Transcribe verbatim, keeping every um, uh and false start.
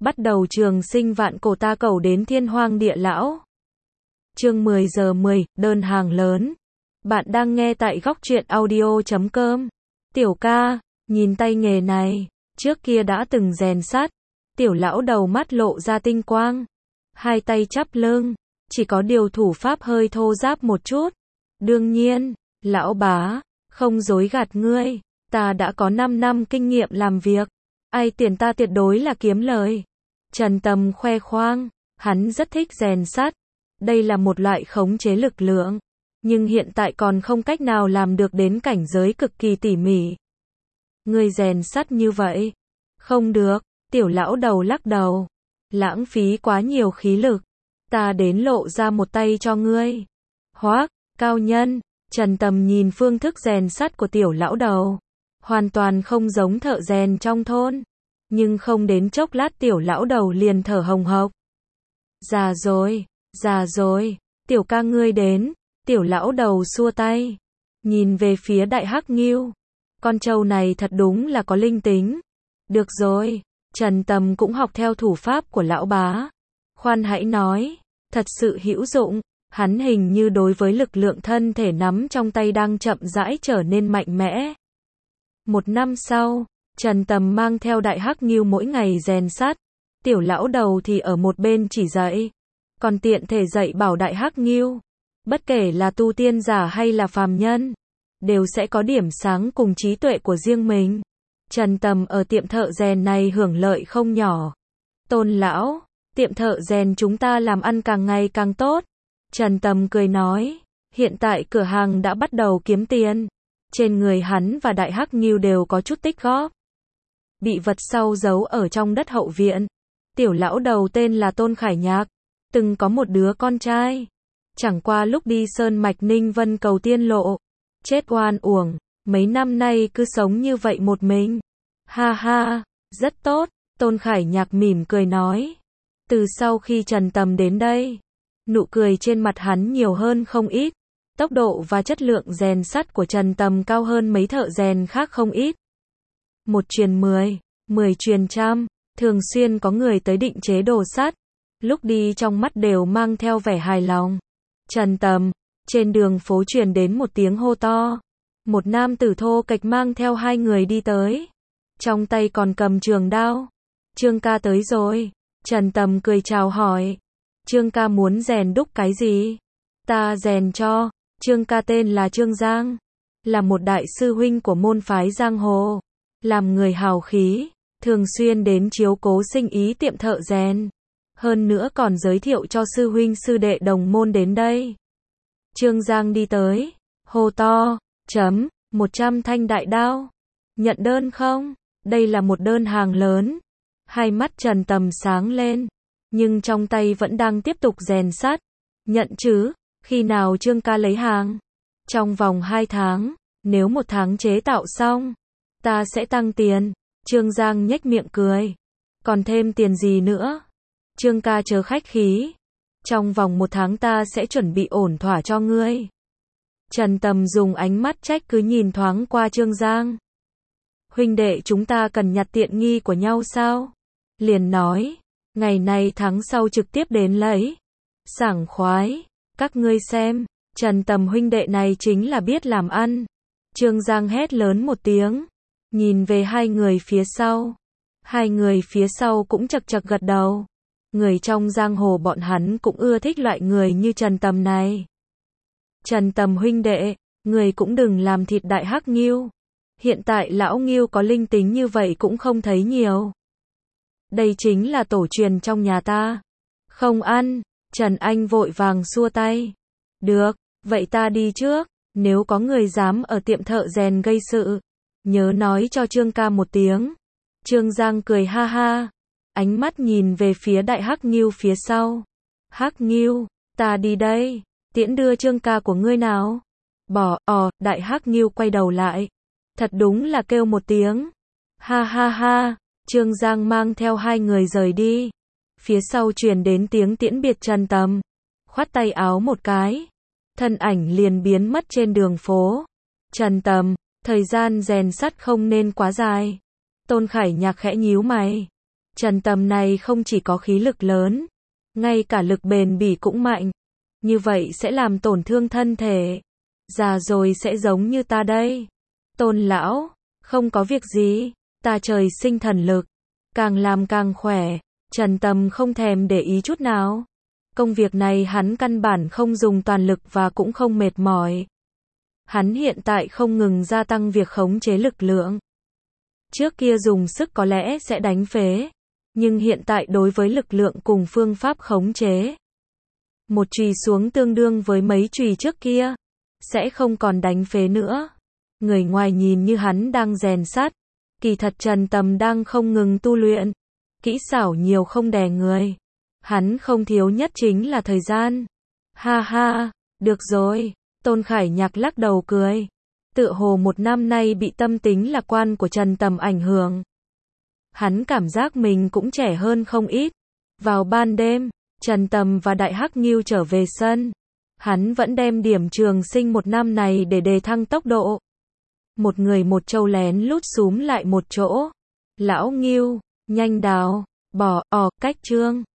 bắt đầu trường sinh vạn cổ ta cầu đến thiên hoang địa lão. Chương mười giờ mười, đơn hàng lớn. Bạn đang nghe tại góc truyện audio chấm com. Tiểu ca, nhìn tay nghề này, trước kia đã từng rèn sắt. Tiểu lão đầu mắt lộ ra tinh quang, hai tay chắp lưng, chỉ có điều thủ pháp hơi thô ráp một chút. Đương nhiên, lão bá, không dối gạt ngươi, ta đã có năm năm kinh nghiệm làm việc, ai tiền ta tuyệt đối là kiếm lời. Trần Tầm khoe khoang, hắn rất thích rèn sắt, đây là một loại khống chế lực lượng, nhưng hiện tại còn không cách nào làm được đến cảnh giới cực kỳ tỉ mỉ. Ngươi rèn sắt như vậy, không được. Tiểu lão đầu lắc đầu, lãng phí quá nhiều khí lực, ta đến lộ ra một tay cho ngươi. Hoác, cao nhân, Trần Tầm nhìn phương thức rèn sắt của tiểu lão đầu, hoàn toàn không giống thợ rèn trong thôn, nhưng không đến chốc lát tiểu lão đầu liền thở hồng hộc. Già rồi, già rồi, tiểu ca ngươi đến, tiểu lão đầu xua tay, nhìn về phía đại hắc ngưu, con trâu này thật đúng là có linh tính. Được rồi. Trần Tầm cũng học theo thủ pháp của lão bá. Khoan hãy nói, thật sự hữu dụng, hắn hình như đối với lực lượng thân thể nắm trong tay đang chậm rãi trở nên mạnh mẽ. Một năm sau, Trần Tầm mang theo đại hắc ngưu mỗi ngày rèn sắt, tiểu lão đầu thì ở một bên chỉ dạy, còn tiện thể dạy bảo đại hắc ngưu, bất kể là tu tiên giả hay là phàm nhân, đều sẽ có điểm sáng cùng trí tuệ của riêng mình. Trần Tầm ở tiệm thợ rèn này hưởng lợi không nhỏ. Tôn lão, tiệm thợ rèn chúng ta làm ăn càng ngày càng tốt. Trần Tầm cười nói, hiện tại cửa hàng đã bắt đầu kiếm tiền. Trên người hắn và đại hắc ngưu đều có chút tích góp. Bị vật sau giấu ở trong đất hậu viện. Tiểu lão đầu tên là Tôn Khải Nhạc, từng có một đứa con trai. Chẳng qua lúc đi Sơn Mạch Ninh Vân cầu tiên lộ, chết oan uổng. Mấy năm nay cứ sống như vậy một mình. Ha ha, rất tốt, Tôn Khải Nhạc mỉm cười nói. Từ sau khi Trần Tầm đến đây, nụ cười trên mặt hắn nhiều hơn không ít. Tốc độ và chất lượng rèn sắt của Trần Tầm cao hơn mấy thợ rèn khác không ít. Một truyền mười, mười truyền trăm, thường xuyên có người tới định chế đồ sắt. Lúc đi trong mắt đều mang theo vẻ hài lòng. Trần Tầm, trên đường phố truyền đến một tiếng hô to. Một nam tử thô kệch mang theo hai người đi tới. Trong tay còn cầm trường đao. Trương ca tới rồi. Trần Tầm cười chào hỏi. Trương ca muốn rèn đúc cái gì? Ta rèn cho. Trương ca tên là Trương Giang. Là một đại sư huynh của môn phái Giang Hồ. Làm người hào khí. Thường xuyên đến chiếu cố sinh ý tiệm thợ rèn. Hơn nữa còn giới thiệu cho sư huynh sư đệ đồng môn đến đây. Trương Giang đi tới. Hô to. Chấm, một trăm thanh đại đao. Nhận đơn không? Đây là một đơn hàng lớn. Hai mắt Trần Tầm sáng lên, nhưng trong tay vẫn đang tiếp tục rèn sắt. Nhận chứ, khi nào Trương ca lấy hàng? Trong vòng hai tháng, nếu một tháng chế tạo xong, ta sẽ tăng tiền. Trương Giang nhếch miệng cười. Còn thêm tiền gì nữa? Trương ca chớ khách khí. Trong vòng một tháng ta sẽ chuẩn bị ổn thỏa cho ngươi. Trần Tầm dùng ánh mắt trách cứ nhìn thoáng qua Trương Giang. Huynh đệ chúng ta cần nhặt tiện nghi của nhau sao? Liền nói, ngày này tháng sau trực tiếp đến lấy. Sảng khoái, các ngươi xem, Trần Tầm huynh đệ này chính là biết làm ăn. Trương Giang hét lớn một tiếng, nhìn về hai người phía sau. Hai người phía sau cũng chậc chậc gật đầu. Người trong giang hồ bọn hắn cũng ưa thích loại người như Trần Tầm này. Trần Tầm huynh đệ, người cũng đừng làm thịt đại hắc ngưu. Hiện tại lão ngưu có linh tính như vậy cũng không thấy nhiều. Đây chính là tổ truyền trong nhà ta. Không ăn, Trần Anh vội vàng xua tay. Được, vậy ta đi trước, nếu có người dám ở tiệm thợ rèn gây sự, nhớ nói cho Trương ca một tiếng. Trương Giang cười ha ha, ánh mắt nhìn về phía đại hắc ngưu phía sau. Hắc ngưu, ta đi đây. Tiễn đưa Trương ca của ngươi nào. Bỏ, ò, đại hắc ngưu quay đầu lại. Thật đúng là kêu một tiếng. Ha ha ha, Trương Giang mang theo hai người rời đi. Phía sau truyền đến tiếng tiễn biệt Trần Tầm. Khoát tay áo một cái. Thân ảnh liền biến mất trên đường phố. Trần Tầm, thời gian rèn sắt không nên quá dài. Tôn Khải Nhạc khẽ nhíu mày. Trần Tầm này không chỉ có khí lực lớn, ngay cả lực bền bỉ cũng mạnh. Như vậy sẽ làm tổn thương thân thể. Già rồi sẽ giống như ta đây. Tôn lão, không có việc gì, ta trời sinh thần lực, càng làm càng khỏe. Trần Tầm không thèm để ý chút nào. Công việc này hắn căn bản không dùng toàn lực và cũng không mệt mỏi. Hắn hiện tại không ngừng gia tăng việc khống chế lực lượng. Trước kia dùng sức có lẽ sẽ đánh phế, nhưng hiện tại đối với lực lượng cùng phương pháp khống chế, một chùy xuống tương đương với mấy chùy trước kia, sẽ không còn đánh phế nữa. Người ngoài nhìn như hắn đang rèn sắt, kỳ thật Trần Tầm đang không ngừng tu luyện. Kỹ xảo nhiều không đè người. Hắn không thiếu nhất chính là thời gian. Ha ha, được rồi. Tôn Khải Nhạc lắc đầu cười. Tựa hồ một năm nay bị tâm tính lạc quan của Trần Tầm ảnh hưởng. Hắn cảm giác mình cũng trẻ hơn không ít. Vào ban đêm, Trần Tầm và Đại Hắc Ngưu trở về sân. Hắn vẫn đem điểm trường sinh một năm này để đề thăng tốc độ. Một người một trâu lén lút xúm lại một chỗ. Lão Ngưu, nhanh đào, bỏ, ò, cách trương.